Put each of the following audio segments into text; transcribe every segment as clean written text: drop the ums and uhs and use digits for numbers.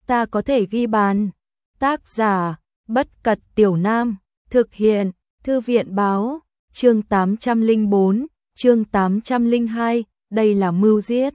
ta có thể ghi bàn. Tác giả, Bất Cật Tiểu Nam, thực hiện, Thư viện báo, chương 804, chương 802, đây là mưu giết.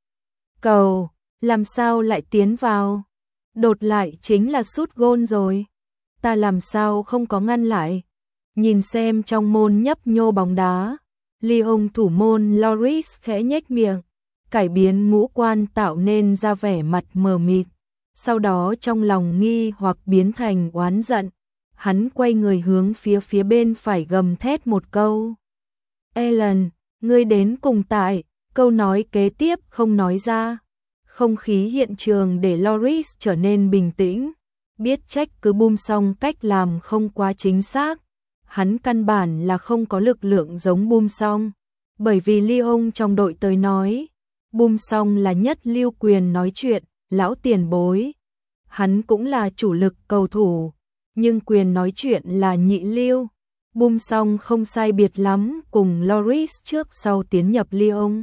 Cầu, làm sao lại tiến vào? Đột lại chính là sút gôn rồi. Ta làm sao không có ngăn lại? Nhìn xem trong môn nhấp nhô bóng đá, Lyon thủ môn Lloris khẽ nhếch miệng, cải biến ngũ quan tạo nên ra vẻ mặt mờ mịt. Sau đó trong lòng nghi hoặc biến thành oán giận, hắn quay người hướng phía bên phải gầm thét một câu. Ellen, ngươi đến cùng tại, câu nói kế tiếp không nói ra. Không khí hiện trường để Lloris trở nên bình tĩnh, biết trách cứ Bum Song cách làm không quá chính xác. Hắn căn bản là không có lực lượng giống Bum Song, bởi vì Lyon trong đội tới nói, Bum Song là nhất lưu quyền nói chuyện, lão tiền bối. Hắn cũng là chủ lực cầu thủ, nhưng quyền nói chuyện là nhị lưu. Bum Song không sai biệt lắm cùng Lloris trước sau tiến nhập Lyon.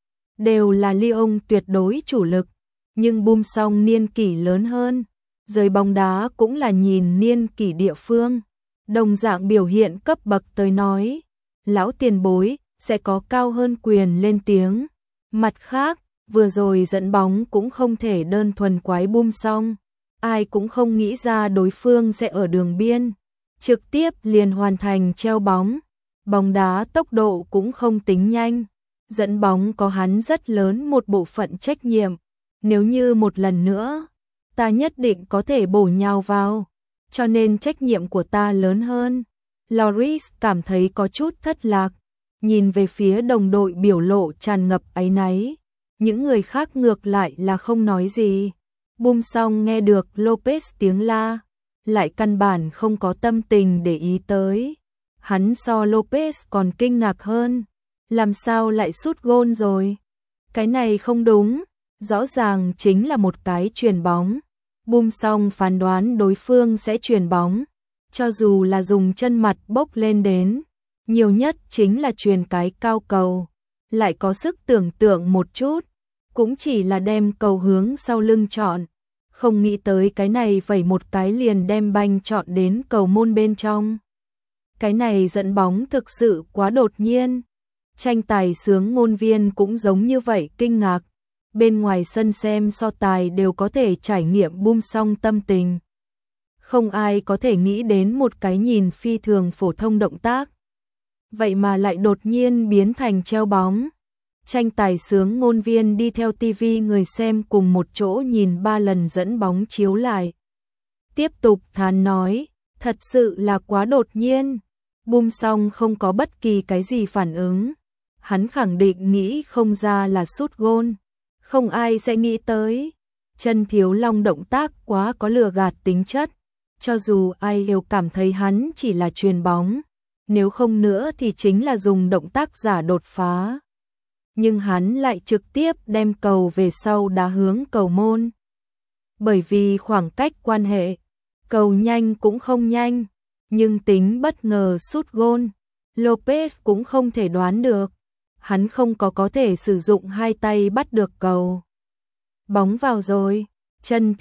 Đều là Lyon tuyệt đối chủ lực, nhưng Bum Song niên kỷ lớn hơn, giới bóng đá cũng là nhìn niên kỷ địa phương. Đồng dạng biểu hiện cấp bậc tới nói, lão tiền bối sẽ có cao hơn quyền lên tiếng. Mặt khác, vừa rồi dẫn bóng cũng không thể đơn thuần quái Bum Song, ai cũng không nghĩ ra đối phương sẽ ở đường biên trực tiếp liền hoàn thành treo bóng. Bóng đá tốc độ cũng không tính nhanh, dẫn bóng có hắn rất lớn một bộ phận trách nhiệm. Nếu như một lần nữa, ta nhất định có thể bổ nhào vào, cho nên trách nhiệm của ta lớn hơn. Lloris cảm thấy có chút thất lạc, nhìn về phía đồng đội biểu lộ tràn ngập áy náy. Những người khác ngược lại là không nói gì. Bum Song nghe được Lopez tiếng la, lại căn bản không có tâm tình để ý tới. Hắn so Lopez còn kinh ngạc hơn. Làm sao lại sút gôn rồi? Cái này không đúng, rõ ràng chính là một cái chuyền bóng. Bum Song phán đoán đối phương sẽ chuyền bóng, cho dù là dùng chân mặt bốc lên đến, nhiều nhất chính là chuyền cái cao cầu. Lại có sức tưởng tượng một chút, cũng chỉ là đem cầu hướng sau lưng chọn. Không nghĩ tới cái này vẩy một cái liền đem banh chọn đến cầu môn bên trong. Cái này dẫn bóng thực sự quá đột nhiên. Tranh tài sướng ngôn viên cũng giống như vậy kinh ngạc. Bên ngoài sân xem so tài đều có thể trải nghiệm Bum Song tâm tình. Không ai có thể nghĩ đến một cái nhìn phi thường phổ thông động tác, vậy mà lại đột nhiên biến thành treo bóng. Tranh tài sướng ngôn viên đi theo TV người xem cùng một chỗ nhìn 3 lần dẫn bóng chiếu lại. Tiếp tục thán nói, thật sự là quá đột nhiên. Bum Song không có bất kỳ cái gì phản ứng. Hắn khẳng định nghĩ không ra là sút gôn. Không ai sẽ nghĩ tới. Chân Thiếu Long động tác quá có lừa gạt tính chất. Cho dù ai đều cảm thấy hắn chỉ là chuyền bóng. Nếu không nữa thì chính là dùng động tác giả đột phá. Nhưng hắn lại trực tiếp đem cầu về sau đá hướng cầu môn. Bởi vì khoảng cách quan hệ, cầu nhanh cũng không nhanh, nhưng tính bất ngờ sút gôn, Lopez cũng không thể đoán được. Hắn không có thể sử dụng hai tay bắt được cầu. Bóng vào rồi, Chân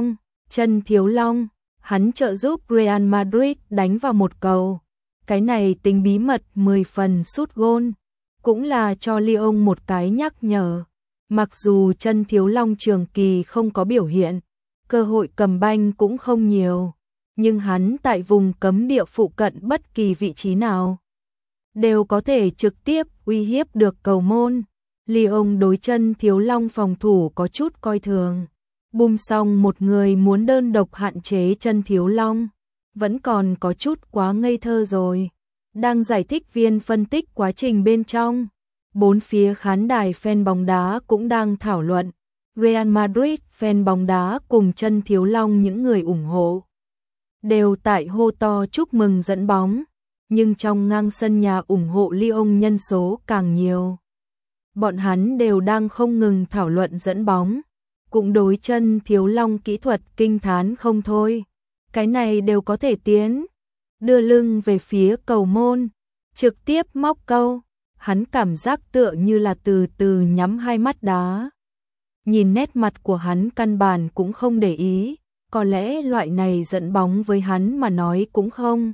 Thiếu Long, hắn trợ giúp Real Madrid đánh vào một cầu. Cái này tính bí mật 10 phần sút gôn, cũng là cho Lyon một cái nhắc nhở. Mặc dù Chân Thiếu Long trường kỳ không có biểu hiện, cơ hội cầm banh cũng không nhiều, nhưng hắn tại vùng cấm địa phụ cận bất kỳ vị trí nào đều có thể trực tiếp uy hiếp được cầu môn. Lyon đối Chân Thiếu Long phòng thủ có chút coi thường. Bum Song một người muốn đơn độc hạn chế Chân Thiếu Long, vẫn còn có chút quá ngây thơ rồi. Đang giải thích viên phân tích quá trình bên trong, bốn phía khán đài fan bóng đá cũng đang thảo luận. Real Madrid fan bóng đá cùng Chân Thiếu Long những người ủng hộ đều tại hô to chúc mừng dẫn bóng, nhưng trong ngang sân nhà ủng hộ Lyon nhân số càng nhiều. Bọn hắn đều đang không ngừng thảo luận dẫn bóng, cũng đối Chân Thiếu Long kỹ thuật kinh thán không thôi. Cái này đều có thể tiến, đưa lưng về phía cầu môn, trực tiếp móc câu. Hắn cảm giác tựa như là từ từ nhắm hai mắt đá. nhìn nét mặt của hắn căn bản cũng không để ý, có lẽ loại này dẫn bóng với hắn mà nói cũng không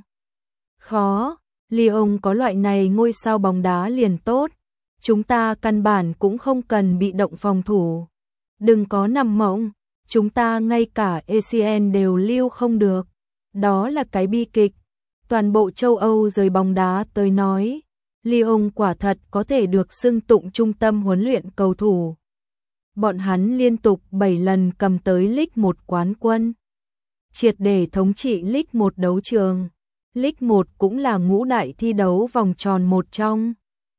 khó. Lyon có loại này ngôi sao bóng đá liền tốt, chúng ta căn bản cũng không cần bị động phòng thủ. Đừng có nằm mộng, chúng ta ngay cả ACN đều lưu không được. Đó là cái bi kịch. Toàn bộ châu Âu giới bóng đá tới nói, Lyon quả thật có thể được xưng tụng trung tâm huấn luyện cầu thủ. Bọn hắn liên tục 7 lần cầm tới League 1 quán quân, triệt để thống trị League 1 đấu trường. League 1 cũng là ngũ đại thi đấu vòng tròn một trong.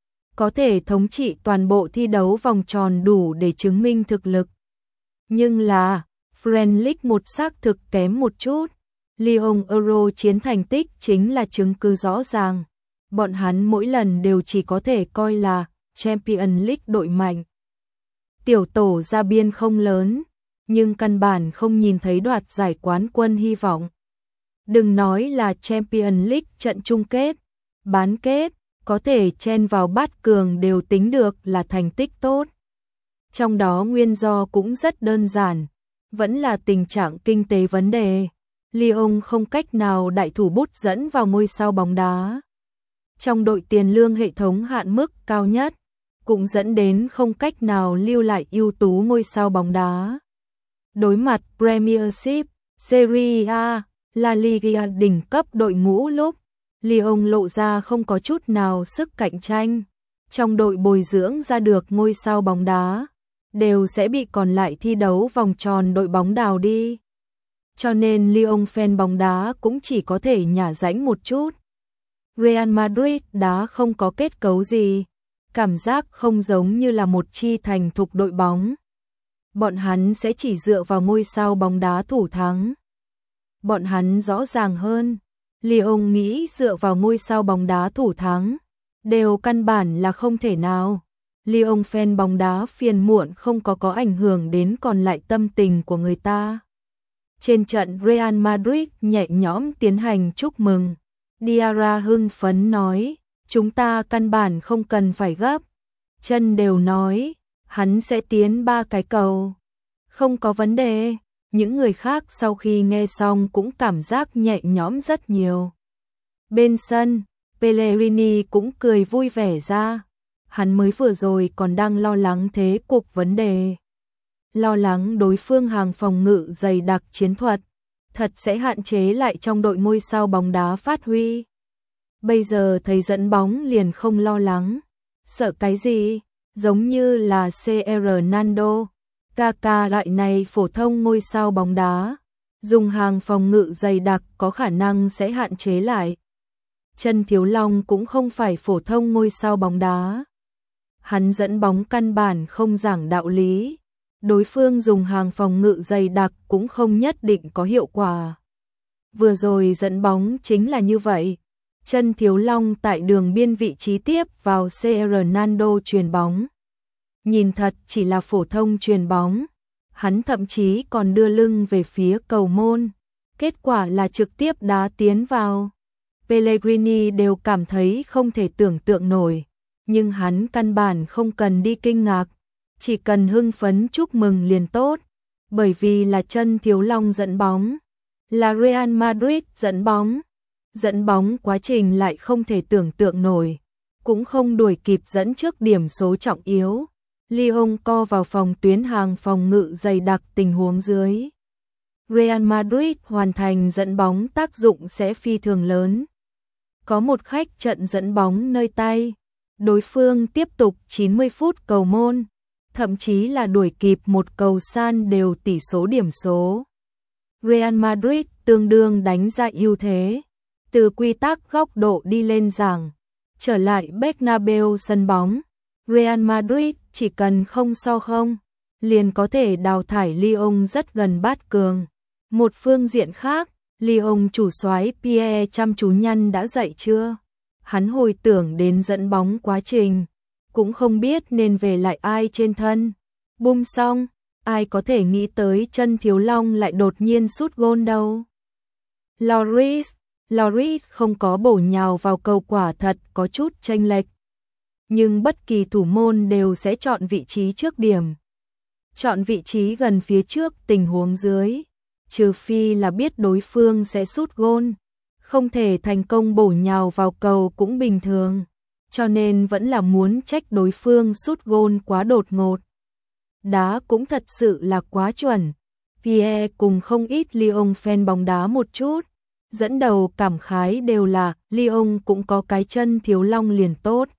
Có thể thống trị toàn bộ thi đấu vòng tròn đủ để chứng minh thực lực. Nhưng là, French League 1 xác thực kém một chút. Lyon Euro chiến thành tích chính là chứng cứ rõ ràng. Bọn hắn mỗi lần đều chỉ có thể coi là Champions League đội mạnh. Tiểu tổ ra biên không lớn, nhưng căn bản không nhìn thấy đoạt giải quán quân hy vọng. Đừng nói là Champions League trận chung kết, bán kết, có thể chen vào bát cường đều tính được là thành tích tốt. Trong đó nguyên do cũng rất đơn giản, vẫn là tình trạng kinh tế vấn đề. Lyon không cách nào đại thủ bút dẫn vào ngôi sao bóng đá. Trong đội tiền lương hệ thống hạn mức cao nhất, cũng dẫn đến không cách nào lưu lại ưu tú ngôi sao bóng đá. Đối mặt Premiership, Serie A, La Liga đỉnh cấp đội ngũ lúc, Lyon lộ ra không có chút nào sức cạnh tranh. Trong đội bồi dưỡng ra được ngôi sao bóng đá, đều sẽ bị còn lại thi đấu vòng tròn đội bóng đào đi. Cho nên Lyon fan bóng đá cũng chỉ có thể nhả rãnh một chút. Real Madrid đá không có kết cấu gì, cảm giác không giống như là một chi thành thục đội bóng. Bọn hắn sẽ chỉ dựa vào ngôi sao bóng đá thủ thắng. Bọn hắn rõ ràng hơn, Lyon nghĩ dựa vào ngôi sao bóng đá thủ thắng, đều căn bản là không thể nào. Lyon fan bóng đá phiền muộn không có ảnh hưởng đến còn lại tâm tình của người ta. Trên trận Real Madrid nhẹ nhõm tiến hành chúc mừng. Diarra hưng phấn nói, chúng ta căn bản không cần phải gấp. Chân đều nói, hắn sẽ tiến 3 cái cầu. Không có vấn đề. Những người khác sau khi nghe xong cũng cảm giác nhẹ nhõm rất nhiều. Bên sân, Pellegrini cũng cười vui vẻ ra. Hắn mới vừa rồi còn đang lo lắng thế cục vấn đề. Lo lắng đối phương hàng phòng ngự dày đặc chiến thuật, thật sẽ hạn chế lại trong đội ngôi sao bóng đá phát huy. Bây giờ thấy dẫn bóng liền không lo lắng. Sợ cái gì? Giống như là CR Ronaldo, Kaká loại này phổ thông ngôi sao bóng đá, dùng hàng phòng ngự dày đặc có khả năng sẽ hạn chế lại. Chân Thiếu Long cũng không phải phổ thông ngôi sao bóng đá. Hắn dẫn bóng căn bản không giảng đạo lý. Đối phương dùng hàng phòng ngự dày đặc cũng không nhất định có hiệu quả. Vừa rồi dẫn bóng chính là như vậy. Chân Thiếu Long tại đường biên vị trí tiếp vào CR Ronaldo chuyền bóng. Nhìn thật chỉ là phổ thông chuyền bóng. Hắn thậm chí còn đưa lưng về phía cầu môn. Kết quả là trực tiếp đá tiến vào. Pellegrini đều cảm thấy không thể tưởng tượng nổi. Nhưng hắn căn bản không cần đi kinh ngạc. Chỉ cần hưng phấn chúc mừng liền tốt. Bởi vì là Chân Thiếu Long dẫn bóng. Là Real Madrid dẫn bóng. Dẫn bóng quá trình lại không thể tưởng tượng nổi. Cũng không đuổi kịp dẫn trước điểm số trọng yếu. Lyon co vào phòng tuyến hàng phòng ngự dày đặc tình huống dưới. Real Madrid hoàn thành dẫn bóng tác dụng sẽ phi thường lớn. Có một khách trận dẫn bóng nơi tay. Đối phương tiếp tục 90 phút cầu môn. Thậm chí là đuổi kịp một cầu san đều tỷ số điểm số. Real Madrid tương đương đánh ra ưu thế. Từ quy tắc góc độ đi lên giảng. Trở lại Bernabeu sân bóng. Real Madrid chỉ cần không so không, liền có thể đào thải Lyon rất gần bát cường. Một phương diện khác, Lyon chủ soái Pierre chăm chú nhăn đã dậy chưa? Hắn hồi tưởng đến dẫn bóng quá trình, cũng không biết nên về lại ai trên thân. Bum xong, ai có thể nghĩ tới Chân Thiếu Long lại đột nhiên sút gôn đâu. Lloris không có bổ nhào vào cầu quả thật có chút chênh lệch. Nhưng bất kỳ thủ môn đều sẽ chọn vị trí trước điểm. chọn vị trí gần phía trước tình huống dưới, trừ phi là biết đối phương sẽ sút gôn, không thể thành công bổ nhào vào cầu cũng bình thường, cho nên vẫn là muốn trách đối phương sút gôn quá đột ngột. Đá cũng thật sự là quá chuẩn. Pierre cùng không ít Lyon fan bóng đá một chút, dẫn đầu cảm khái đều là Lyon cũng có cái chân thiếu long liền tốt.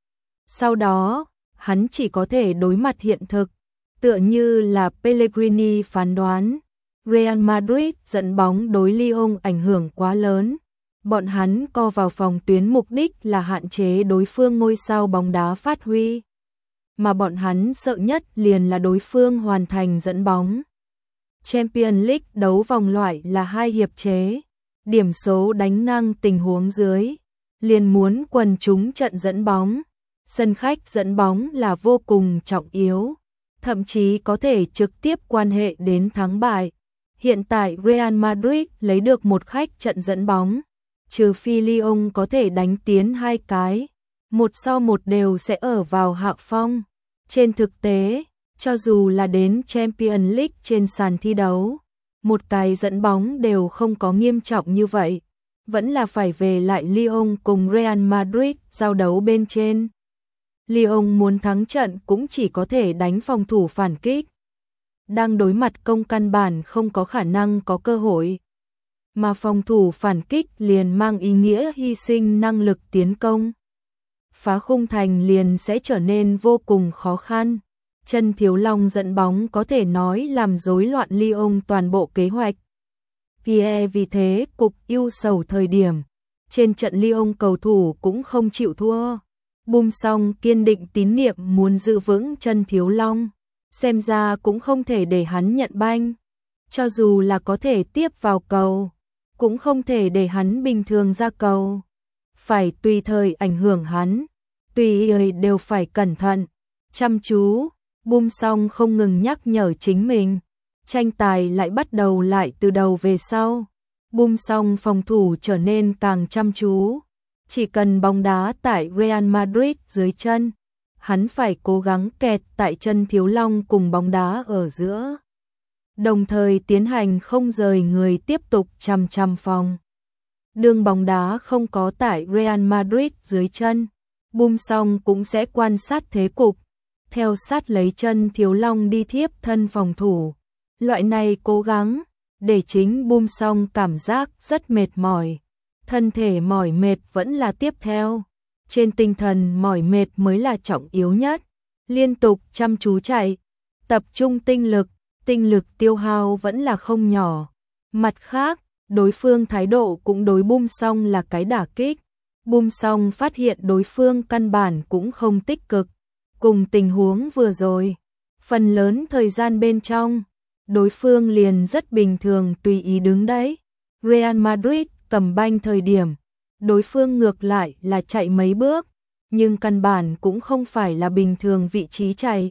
Sau đó, hắn chỉ có thể đối mặt hiện thực, tựa như là Pellegrini phán đoán, Real Madrid dẫn bóng đối Lyon ảnh hưởng quá lớn. Bọn hắn co vào phòng tuyến mục đích là hạn chế đối phương ngôi sao bóng đá phát huy. Mà bọn hắn sợ nhất liền là đối phương hoàn thành dẫn bóng. Champions League đấu vòng loại là 2 hiệp chế, điểm số đánh ngang tình huống dưới, liền muốn quần chúng trận dẫn bóng. Sân khách dẫn bóng là vô cùng trọng yếu, thậm chí có thể trực tiếp quan hệ đến thắng bại. Hiện tại Real Madrid lấy được một khách trận dẫn bóng, trừ phi Lyon có thể đánh tiến 2 cái, 1-1 đều sẽ ở vào hạ phong. Trên thực tế, cho dù là đến Champions League trên sàn thi đấu, một cái dẫn bóng đều không có nghiêm trọng như vậy, vẫn là phải về lại Lyon cùng Real Madrid giao đấu bên trên. Lyon muốn thắng trận cũng chỉ có thể đánh phòng thủ phản kích. Đang đối mặt công căn bản không có khả năng có cơ hội. Mà phòng thủ phản kích liền mang ý nghĩa hy sinh năng lực tiến công. Phá khung thành liền sẽ trở nên vô cùng khó khăn. Chân thiếu long dẫn bóng có thể nói làm rối loạn Lyon toàn bộ kế hoạch. Pierre vì thế cục ưu sầu thời điểm. Trên trận Lyon cầu thủ cũng không chịu thua. Bum xong kiên định tín niệm muốn giữ vững chân thiếu long. Xem ra cũng không thể để hắn nhận banh. Cho dù là có thể tiếp vào cầu, cũng không thể để hắn bình thường ra cầu. Phải tùy thời ảnh hưởng hắn, tùy thời đều phải cẩn thận, chăm chú. Bum xong không ngừng nhắc nhở chính mình. Tranh tài lại bắt đầu lại từ đầu về sau. Bum xong phòng thủ trở nên càng chăm chú. Chỉ cần bóng đá tại Real Madrid dưới chân, hắn phải cố gắng kẹt tại chân thiếu long cùng bóng đá ở giữa. Đồng thời tiến hành không rời người tiếp tục chằm chằm phòng. Đường bóng đá không có tại Real Madrid dưới chân, Bum xong cũng sẽ quan sát thế cục, theo sát lấy chân thiếu long đi thiếp thân phòng thủ. Loại này cố gắng, để chính Bum xong cảm giác rất mệt mỏi. Thân thể mỏi mệt vẫn là tiếp theo. Trên tinh thần mỏi mệt mới là trọng yếu nhất. Liên tục chăm chú chạy, tập trung tinh lực tiêu hao vẫn là không nhỏ. Mặt khác, đối phương thái độ cũng đối Bum xong là cái đả kích. Bum xong phát hiện đối phương căn bản cũng không tích cực. Cùng tình huống vừa rồi, phần lớn thời gian bên trong, đối phương liền rất bình thường tùy ý đứng đấy. Real Madrid cầm banh thời điểm, đối phương ngược lại là chạy mấy bước, nhưng căn bản cũng không phải là bình thường vị trí chạy,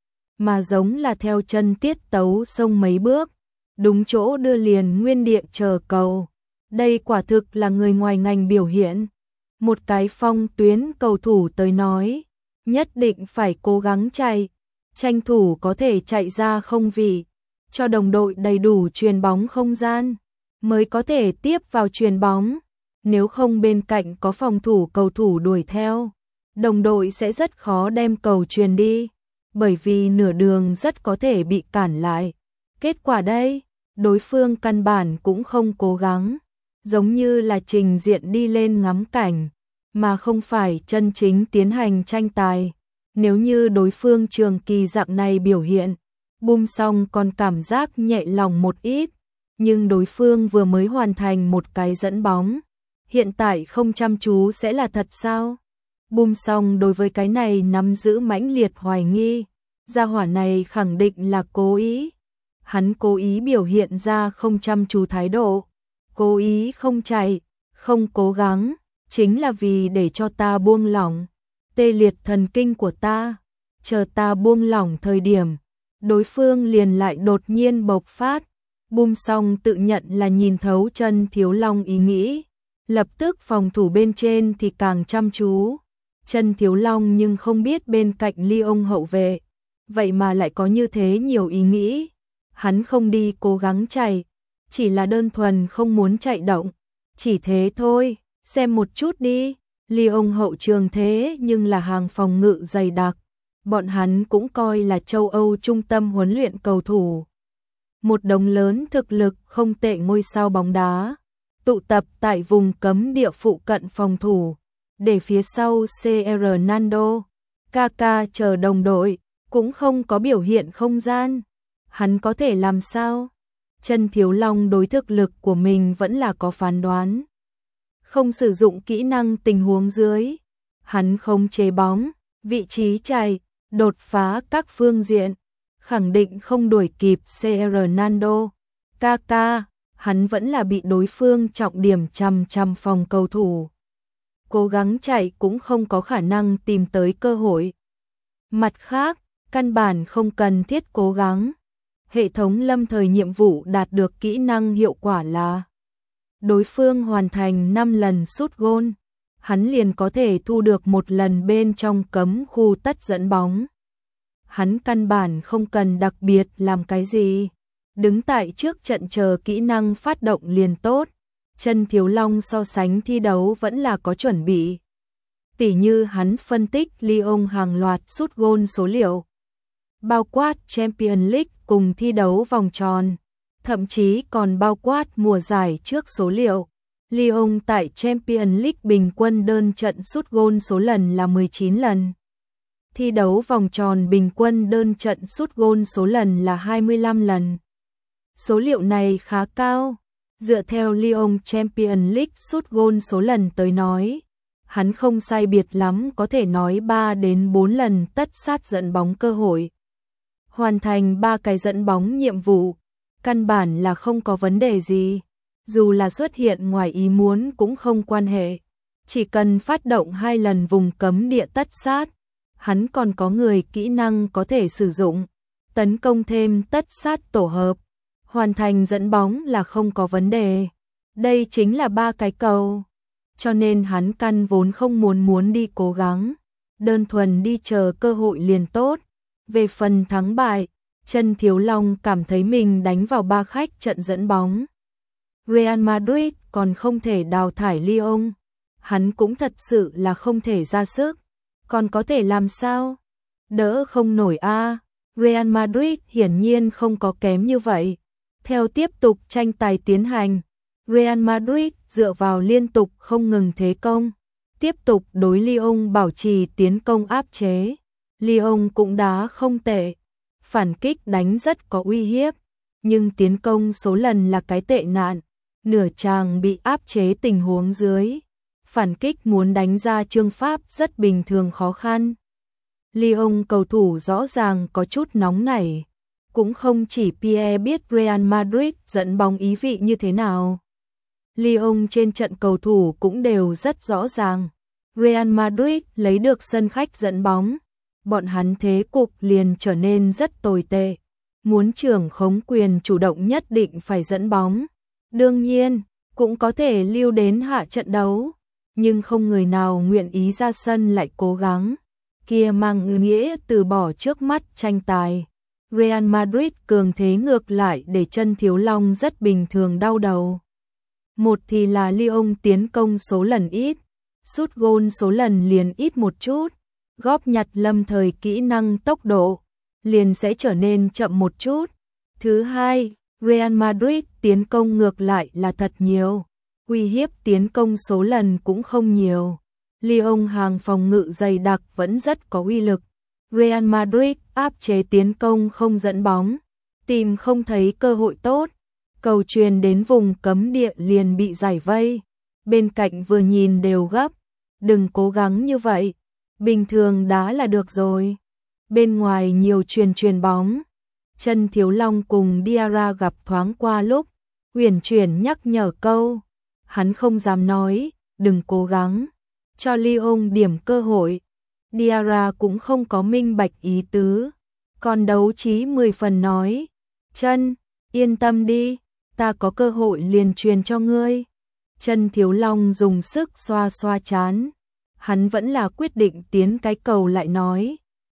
mà giống là theo chân tiết tấu xông mấy bước, đúng chỗ đưa liền nguyên địa chờ cầu. Đây quả thực là người ngoài ngành biểu hiện. Một cái phong tuyến cầu thủ tới nói, nhất định phải cố gắng chạy, tranh thủ có thể chạy ra không vị, cho đồng đội đầy đủ chuyền bóng không gian, mới có thể tiếp vào chuyền bóng. Nếu không bên cạnh có phòng thủ cầu thủ đuổi theo, đồng đội sẽ rất khó đem cầu chuyền đi, bởi vì nửa đường rất có thể bị cản lại. Kết quả đây, đối phương căn bản cũng không cố gắng, giống như là trình diện đi lên ngắm cảnh, mà không phải chân chính tiến hành tranh tài. Nếu như đối phương trường kỳ dạng này biểu hiện, Bum xong còn cảm giác nhẹ lòng một ít, nhưng đối phương vừa mới hoàn thành một cái dẫn bóng, hiện tại không chăm chú sẽ là thật sao? Bum xong đối với cái này nắm giữ mãnh liệt hoài nghi, gia hỏa này khẳng định là cố ý. Hắn cố ý biểu hiện ra không chăm chú thái độ, cố ý không chạy, không cố gắng, chính là vì để cho ta buông lỏng, tê liệt thần kinh của ta. Chờ ta buông lỏng thời điểm, đối phương liền lại đột nhiên bộc phát. Bum xong tự nhận là nhìn thấu chân thiếu long ý nghĩ, lập tức phòng thủ bên trên thì càng chăm chú. Chân thiếu long nhưng không biết bên cạnh Lyon hậu vệ vậy mà lại có như thế nhiều ý nghĩ. Hắn không đi cố gắng chạy, chỉ là đơn thuần không muốn chạy động, chỉ thế thôi. Xem một chút đi, Lyon hậu trường thế nhưng là hàng phòng ngự dày đặc, bọn hắn cũng coi là châu Âu trung tâm huấn luyện cầu thủ. Một đống lớn thực lực không tệ ngôi sao bóng đá, tụ tập tại vùng cấm địa phụ cận phòng thủ, để phía sau CR Nando, Kaká chờ đồng đội, cũng không có biểu hiện không gian. Hắn có thể làm sao? Chân Thiếu Long đối thực lực của mình vẫn là có phán đoán. Không sử dụng kỹ năng tình huống dưới, hắn không chế bóng, vị trí chạy, đột phá các phương diện, khẳng định không đuổi kịp CR Nando, Kaká, hắn vẫn là bị đối phương trọng điểm chằm phòng cầu thủ. Cố gắng chạy cũng không có khả năng tìm tới cơ hội. Mặt khác, căn bản không cần thiết cố gắng. Hệ thống lâm thời nhiệm vụ đạt được kỹ năng hiệu quả là đối phương hoàn thành 5 lần sút gôn, hắn liền có thể thu được một lần bên trong cấm khu tất dẫn bóng. Hắn căn bản không cần đặc biệt làm cái gì, đứng tại trước trận chờ kỹ năng phát động liền tốt. Chân Thiếu Long so sánh thi đấu vẫn là có chuẩn bị. Tỉ như hắn phân tích Lyon hàng loạt sút gôn số liệu, bao quát Champions League cùng thi đấu vòng tròn, thậm chí còn bao quát mùa giải trước số liệu. Lyon tại Champions League bình quân đơn trận sút gôn số lần là 19 lần. Thi đấu vòng tròn bình quân đơn trận sút gôn số lần là 25 lần. Số liệu này khá cao. Dựa theo Lyon Champions League sút gôn số lần tới nói, hắn không sai biệt lắm có thể nói 3 đến 4 lần tất sát dẫn bóng cơ hội. Hoàn thành 3 cái dẫn bóng nhiệm vụ, căn bản là không có vấn đề gì. Dù là xuất hiện ngoài ý muốn cũng không quan hệ. Chỉ cần phát động 2 lần vùng cấm địa tất sát, hắn còn có người kỹ năng có thể sử dụng, tấn công thêm tất sát tổ hợp. Hoàn thành dẫn bóng là không có vấn đề. Đây chính là 3 cái cầu. Cho nên hắn căn vốn không muốn đi cố gắng, đơn thuần đi chờ cơ hội liền tốt. Về phần thắng bại, Chân Thiếu Long cảm thấy mình đánh vào 3 khách trận dẫn bóng. Real Madrid còn không thể đào thải Lyon. Hắn cũng thật sự là không thể ra sức. Còn có thể làm sao? Đỡ không nổi a. Real Madrid hiển nhiên không có kém như vậy. Theo tiếp tục tranh tài tiến hành, Real Madrid dựa vào liên tục không ngừng thế công, tiếp tục đối Lyon bảo trì tiến công áp chế. Lyon cũng đá không tệ, phản kích đánh rất có uy hiếp, nhưng tiến công số lần là cái tệ nạn. Nửa chàng bị áp chế tình huống dưới, phản kích muốn đánh ra chương pháp rất bình thường khó khăn. Lyon cầu thủ rõ ràng có chút nóng nảy. Cũng không chỉ Pierre biết Real Madrid dẫn bóng ý vị như thế nào. Lyon trên trận cầu thủ cũng đều rất rõ ràng. Real Madrid lấy được sân khách dẫn bóng, bọn hắn thế cục liền trở nên rất tồi tệ. Muốn trưởng khống quyền chủ động nhất định phải dẫn bóng. Đương nhiên, cũng có thể lưu đến hạ trận đấu, nhưng không người nào nguyện ý ra sân lại cố gắng. Kia mang nghĩa từ bỏ trước mắt tranh tài. Real Madrid cường thế ngược lại để Chân Thiếu Long rất bình thường đau đầu. Một thì là Lyon tiến công số lần ít, sút gôn số lần liền ít một chút, góp nhặt lâm thời kỹ năng tốc độ, liền sẽ trở nên chậm một chút. Thứ hai, Real Madrid tiến công ngược lại là thật nhiều, uy hiếp tiến công số lần cũng không nhiều. Lyon hàng phòng ngự dày đặc vẫn rất có uy lực. Real Madrid áp chế tiến công không dẫn bóng, tìm không thấy cơ hội tốt, cầu truyền đến vùng cấm địa liền bị giải vây. Bên cạnh vừa nhìn đều gấp, đừng cố gắng như vậy, bình thường đá là được rồi. Bên ngoài nhiều truyền bóng, Chân Thiếu Long cùng Diarra gặp thoáng qua lúc, uyển chuyển nhắc nhở câu, hắn không dám nói, đừng cố gắng, cho Lyon điểm cơ hội. Diarra cũng không có minh bạch ý tứ, còn đấu trí 10 phần nói, Chân, yên tâm đi, ta có cơ hội liền truyền cho ngươi. Chân Thiếu Long dùng sức xoa xoa trán, hắn vẫn là quyết định tiến cái cầu lại nói,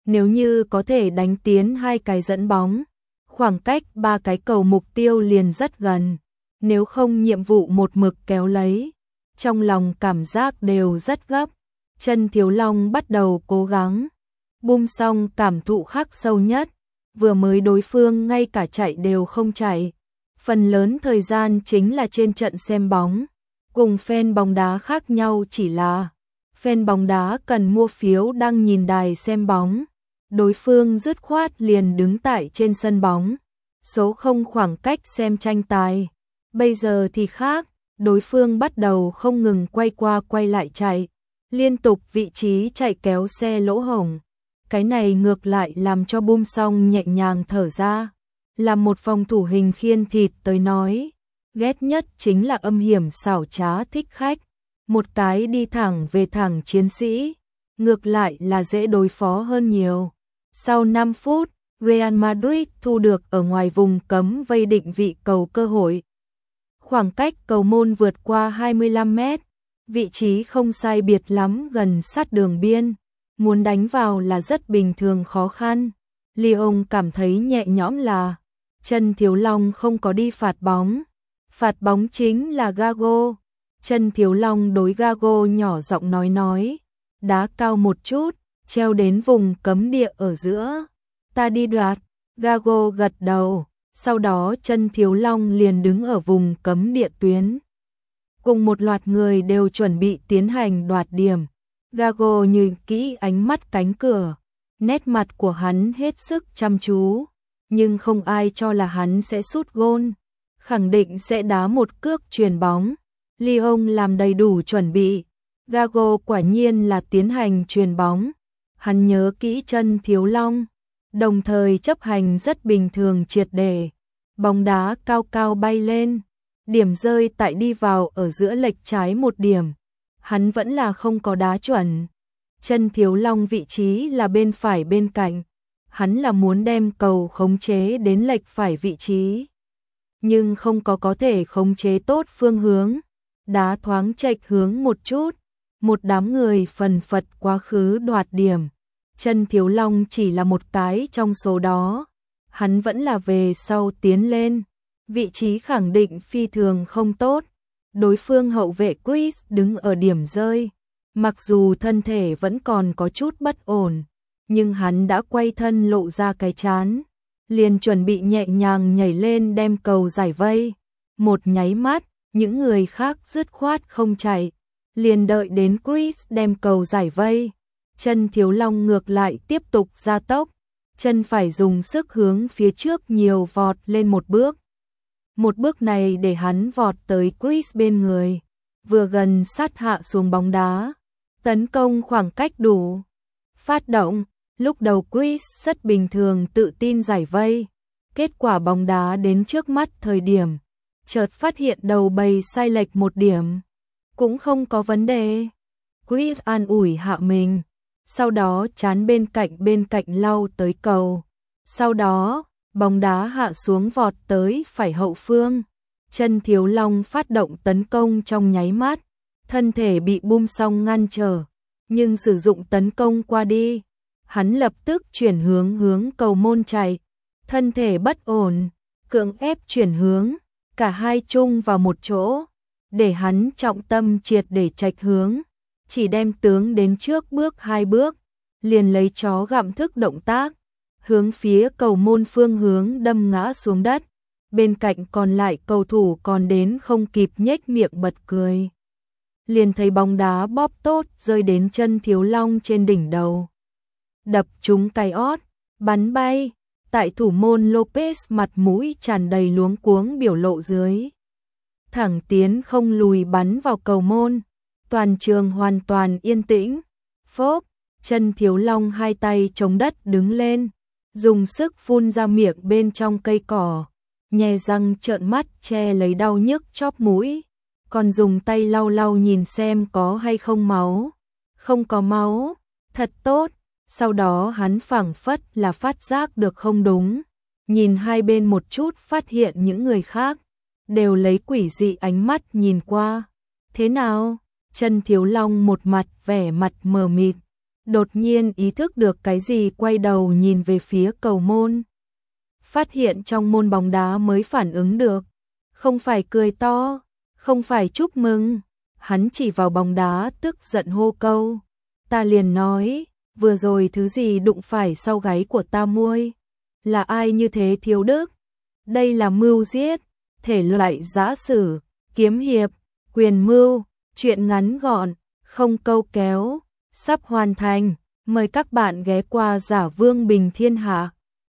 Nếu như có thể đánh tiến 2 cái dẫn bóng, khoảng cách 3 cái cầu mục tiêu liền rất gần. Nếu không nhiệm vụ một mực kéo lấy, trong lòng cảm giác đều rất gấp. Chân Thiếu Long bắt đầu cố gắng. Bum xong cảm thụ khắc sâu nhất, vừa mới đối phương ngay cả chạy đều không chạy. Phần lớn thời gian chính là trên trận xem bóng. Cùng fan bóng đá khác nhau chỉ là fan bóng đá cần mua phiếu đăng nhìn đài xem bóng. Đối phương dứt khoát liền đứng tại trên sân bóng. Số không khoảng cách xem tranh tài. Bây giờ thì khác, đối phương bắt đầu không ngừng quay qua quay lại chạy. Liên tục vị trí chạy kéo xe lỗ hổng. Cái này ngược lại làm cho Bum Song nhẹ nhàng thở ra. Làm một phòng thủ hình khiên thịt tới nói, ghét nhất chính là âm hiểm xảo trá thích khách. Một cái đi thẳng về thẳng chiến sĩ, ngược lại là dễ đối phó hơn nhiều. Sau 5 phút, Real Madrid thu được ở ngoài vùng cấm vây định vị cầu cơ hội. Khoảng cách cầu môn vượt qua 25 mét, vị trí không sai biệt lắm gần sát đường biên. Muốn đánh vào là rất bình thường khó khăn. Lyon cảm thấy nhẹ nhõm là Chân Thiếu Long không có đi phạt bóng. Phạt bóng chính là Gago. Chân Thiếu Long đối Gago nhỏ giọng nói. Đá cao một chút, treo đến vùng cấm địa ở giữa. Ta đi đoạt. Gago gật đầu. Sau đó Chân Thiếu Long liền đứng ở vùng cấm địa tuyến. Cùng một loạt người đều chuẩn bị tiến hành đoạt điểm. Gago nhìn kỹ ánh mắt cánh cửa. Nét mặt của hắn hết sức chăm chú. Nhưng không ai cho là hắn sẽ sút gôn. Khẳng định sẽ đá một cước chuyền bóng. Lyon làm đầy đủ chuẩn bị. Gago quả nhiên là tiến hành chuyền bóng. Hắn nhớ kỹ Chân Thiếu Long. Đồng thời chấp hành rất bình thường triệt để. Bóng đá cao cao bay lên. Điểm rơi tại đi vào ở giữa lệch trái một điểm. Hắn vẫn là không có đá chuẩn. Chân Thiếu Long vị trí là bên phải bên cạnh. Hắn là muốn đem cầu khống chế đến lệch phải vị trí. Nhưng không có thể khống chế tốt phương hướng. Đá thoáng chệch hướng một chút. Một đám người phần phật quá khứ đoạt điểm. Chân Thiếu Long chỉ là một cái trong số đó. Hắn vẫn là về sau tiến lên. Vị trí khẳng định phi thường không tốt. Đối phương hậu vệ Chris đứng ở điểm rơi. Mặc dù thân thể vẫn còn có chút bất ổn, nhưng hắn đã quay thân lộ ra cái trán. Liền chuẩn bị nhẹ nhàng nhảy lên đem cầu giải vây. Một nháy mắt, những người khác dứt khoát không chạy. Liền đợi đến Chris đem cầu giải vây. Chân Thiếu Long ngược lại tiếp tục gia tốc. Chân phải dùng sức hướng phía trước nhiều vọt lên một bước. Một bước này để hắn vọt tới Chris bên người. Vừa gần sát hạ xuống bóng đá. Tấn công khoảng cách đủ. Phát động. Lúc đầu Chris rất bình thường tự tin giải vây. Kết quả bóng đá đến trước mắt thời điểm. Chợt phát hiện đầu bầy sai lệch một điểm. Cũng không có vấn đề. Chris an ủi hạ mình. Sau đó chán bên cạnh lau tới cầu. Sau đó, bóng đá hạ xuống vọt tới phải hậu phương. Chân Thiếu Long phát động tấn công trong nháy mắt. Thân thể bị Bum Song ngăn trở. Nhưng sử dụng tấn công qua đi. Hắn lập tức chuyển hướng cầu môn chạy. Thân thể bất ổn. Cưỡng ép chuyển hướng. Cả hai chung vào một chỗ. Để hắn trọng tâm triệt để chệch hướng. Chỉ đem tướng đến trước bước 2 bước. Liền lấy chó gặm thức động tác. Hướng phía cầu môn phương hướng đâm ngã xuống đất. Bên cạnh còn lại cầu thủ còn đến không kịp nhếch miệng bật cười. Liền thấy bóng đá bóp tốt rơi đến Chân Thiếu Long trên đỉnh đầu. Đập trúng cái ót, bắn bay. Tại thủ môn Lopez mặt mũi tràn đầy luống cuống biểu lộ dưới. Thẳng tiến không lùi bắn vào cầu môn. Toàn trường hoàn toàn yên tĩnh. Phốp, Chân Thiếu Long hai tay chống đất đứng lên. Dùng sức phun ra miệng bên trong cây cỏ. Nhè răng trợn mắt che lấy đau nhức chóp mũi. Còn dùng tay lau lau nhìn xem có hay không máu. Không có máu, thật tốt. Sau đó hắn phảng phất là phát giác được không đúng. Nhìn hai bên một chút phát hiện những người khác. Đều lấy quỷ dị ánh mắt nhìn qua. Thế nào? Chân Thiếu Long một mặt vẻ mặt mờ mịt. đột nhiên ý thức được cái gì quay đầu nhìn về phía cầu môn. Phát hiện trong môn bóng đá mới phản ứng được, không phải cười to, không phải chúc mừng, hắn chỉ vào bóng đá tức giận hô câu. Ta liền nói, vừa rồi thứ gì đụng phải sau gáy của ta muôi, là ai như thế thiếu đức? Đây là mưu giết, thể loại giã sử, kiếm hiệp, quyền mưu, chuyện ngắn gọn, không câu kéo, sắp hoàn thành. Mời các bạn ghé qua Giả Vương Bình Thiên Hạ.